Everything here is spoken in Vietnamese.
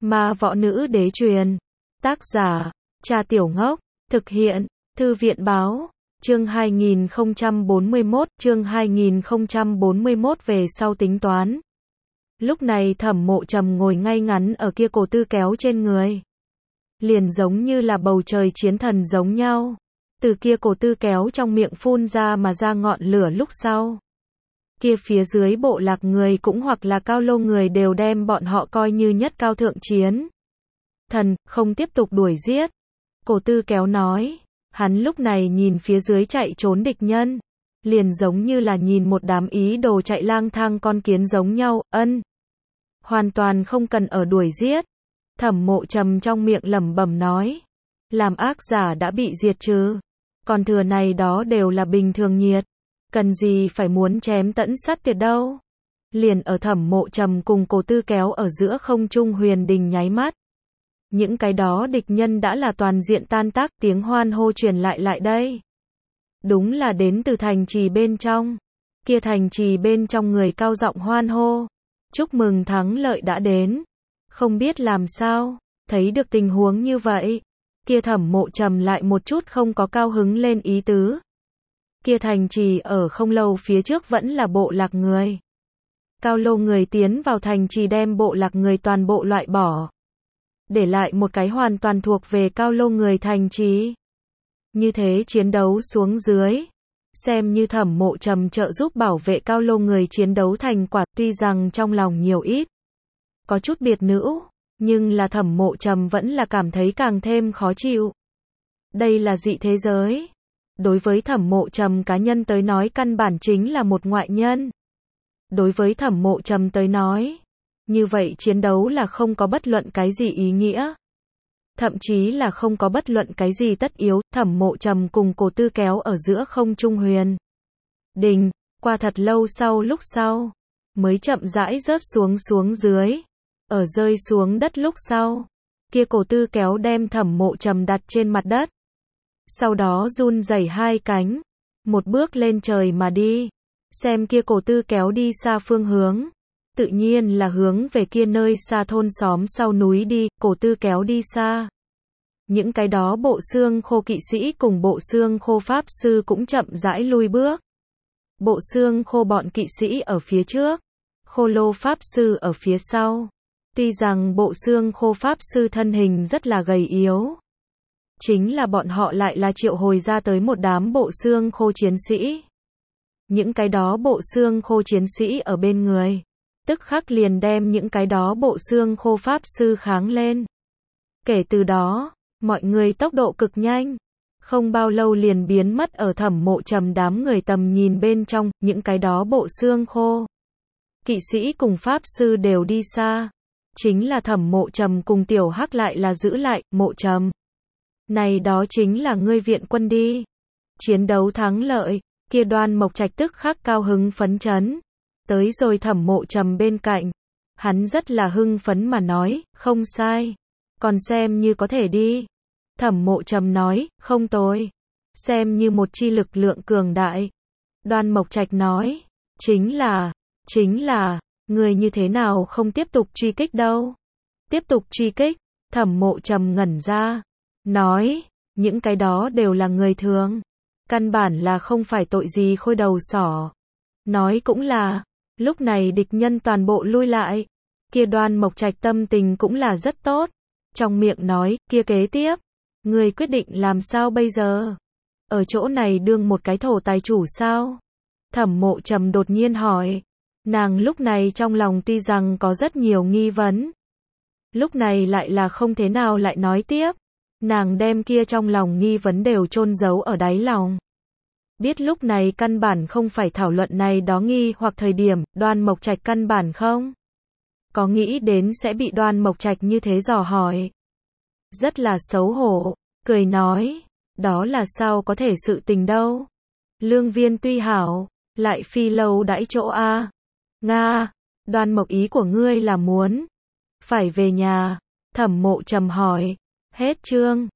Ma võ nữ đế truyền. Tác giả, Cha Tiểu Ngốc. Thực hiện, Thư viện báo. Chương 2041 về sau tính toán. Lúc này Thẩm Mộ Trầm ngồi ngay ngắn ở kia cổ tư kéo trên người. Liền giống như là bầu trời chiến thần giống nhau. Từ kia cổ tư kéo trong miệng phun ra mà ra ngọn lửa lúc sau. Kia phía dưới bộ lạc người cũng hoặc là cao lô người đều đem bọn họ coi như nhất cao thượng chiến thần, không tiếp tục đuổi giết. Cổ tư kéo nói, hắn lúc này nhìn phía dưới chạy trốn địch nhân, liền giống như là nhìn một đám ý đồ chạy lang thang con kiến giống nhau, hoàn toàn không cần ở đuổi giết. Thẩm Mộ Trầm trong miệng lẩm bẩm nói, làm ác giả đã bị diệt trừ, còn thừa này đó đều là bình thường nhiệt, cần gì phải muốn chém tận sát tiệt đâu. Liền ở Thẩm Mộ Trầm cùng cổ tư kéo ở giữa không trung huyền đình nháy mắt. Những cái đó địch nhân đã là toàn diện tan tác, tiếng hoan hô truyền lại đây. Đúng là đến từ thành trì bên trong. Kia thành trì bên trong người cao giọng hoan hô. Chúc mừng thắng lợi đã đến. Không biết làm sao, thấy được tình huống như vậy. Kia Thẩm Mộ Trầm lại một chút không có cao hứng lên ý tứ. Kia thành trì ở không lâu phía trước vẫn là bộ lạc người. Cao lô người tiến vào thành trì đem bộ lạc người toàn bộ loại bỏ. Để lại một cái hoàn toàn thuộc về cao lô người thành trì. Như thế chiến đấu xuống dưới. Xem như Thẩm Mộ Trầm trợ giúp bảo vệ cao lô người chiến đấu thành quả, tuy rằng trong lòng nhiều ít có chút biệt nữ, nhưng là Thẩm Mộ Trầm vẫn là cảm thấy càng thêm khó chịu. Đây là dị thế giới. Đối với Thẩm Mộ Trầm cá nhân tới nói căn bản chính là một ngoại nhân. Đối với Thẩm Mộ Trầm tới nói, như vậy chiến đấu là không có bất luận cái gì ý nghĩa. Thậm chí là không có bất luận cái gì tất yếu. Thẩm Mộ Trầm cùng cổ tư kéo ở giữa không trung huyền đình, qua thật lâu sau lúc sau, mới chậm rãi rớt xuống dưới. Ở rơi xuống đất lúc sau, kia cổ tư kéo đem Thẩm Mộ Trầm đặt trên mặt đất. Sau đó run rẩy hai cánh, một bước lên trời mà đi. Xem kia cổ tư kéo đi xa phương hướng. Tự nhiên là hướng về kia nơi xa thôn xóm sau núi đi, cổ tư kéo đi xa. Những cái đó bộ xương khô kỵ sĩ cùng bộ xương khô pháp sư cũng chậm rãi lui bước. Bộ xương khô bọn kỵ sĩ ở phía trước, khô lô pháp sư ở phía sau. Tuy rằng bộ xương khô pháp sư thân hình rất là gầy yếu, chính là bọn họ lại là triệu hồi ra tới một đám bộ xương khô chiến sĩ. Những cái đó bộ xương khô chiến sĩ ở bên người, tức khắc liền đem những cái đó bộ xương khô pháp sư kháng lên. Kể từ đó, mọi người tốc độ cực nhanh, không bao lâu liền biến mất ở Thẩm Mộ Trầm đám người tầm nhìn bên trong. Những cái đó bộ xương khô kỵ sĩ cùng pháp sư đều đi xa, chính là Thẩm Mộ Trầm cùng Tiểu Hắc lại là giữ lại. Mộ Trầm, này đó chính là ngươi viện quân đi. Chiến đấu thắng lợi, kia Đoan Mộc Trạch tức khắc cao hứng phấn chấn. Tới rồi Thẩm Mộ Trầm bên cạnh, hắn rất là hưng phấn mà nói, không sai, còn xem như có thể đi. Thẩm Mộ Trầm nói, không tồi, xem như một chi lực lượng cường đại. Đoan Mộc Trạch nói, chính là, người như thế nào không tiếp tục truy kích đâu. Tiếp tục truy kích. Thẩm Mộ Trầm ngẩn ra, nói, những cái đó đều là người thường, căn bản là không phải tội gì khôi đầu sỏ. Nói cũng là, lúc này địch nhân toàn bộ lui lại. Kia Đoan Mộc Trạch tâm tình cũng là rất tốt. Trong miệng nói, kia kế tiếp, người quyết định làm sao bây giờ? Ở chỗ này đương một cái thổ tài chủ sao? Thẩm Mộ Trầm đột nhiên hỏi. Nàng lúc này trong lòng tuy rằng có rất nhiều nghi vấn, lúc này lại là không thế nào lại nói tiếp. Nàng đem kia trong lòng nghi vấn đều chôn giấu ở đáy lòng. Biết lúc này căn bản không phải thảo luận này đó nghi hoặc thời điểm. Đoan Mộc Trạch căn bản không có nghĩ đến sẽ bị Đoan Mộc Trạch như thế dò hỏi. Rất là xấu hổ, cười nói, đó là sao có thể sự tình đâu. Lương viên tuy hảo, lại phi lâu đãi chỗ a. Nga, Đoan Mộc ý của ngươi là muốn phải về nhà. Thẩm Mộ Trầm hỏi. Hết chương.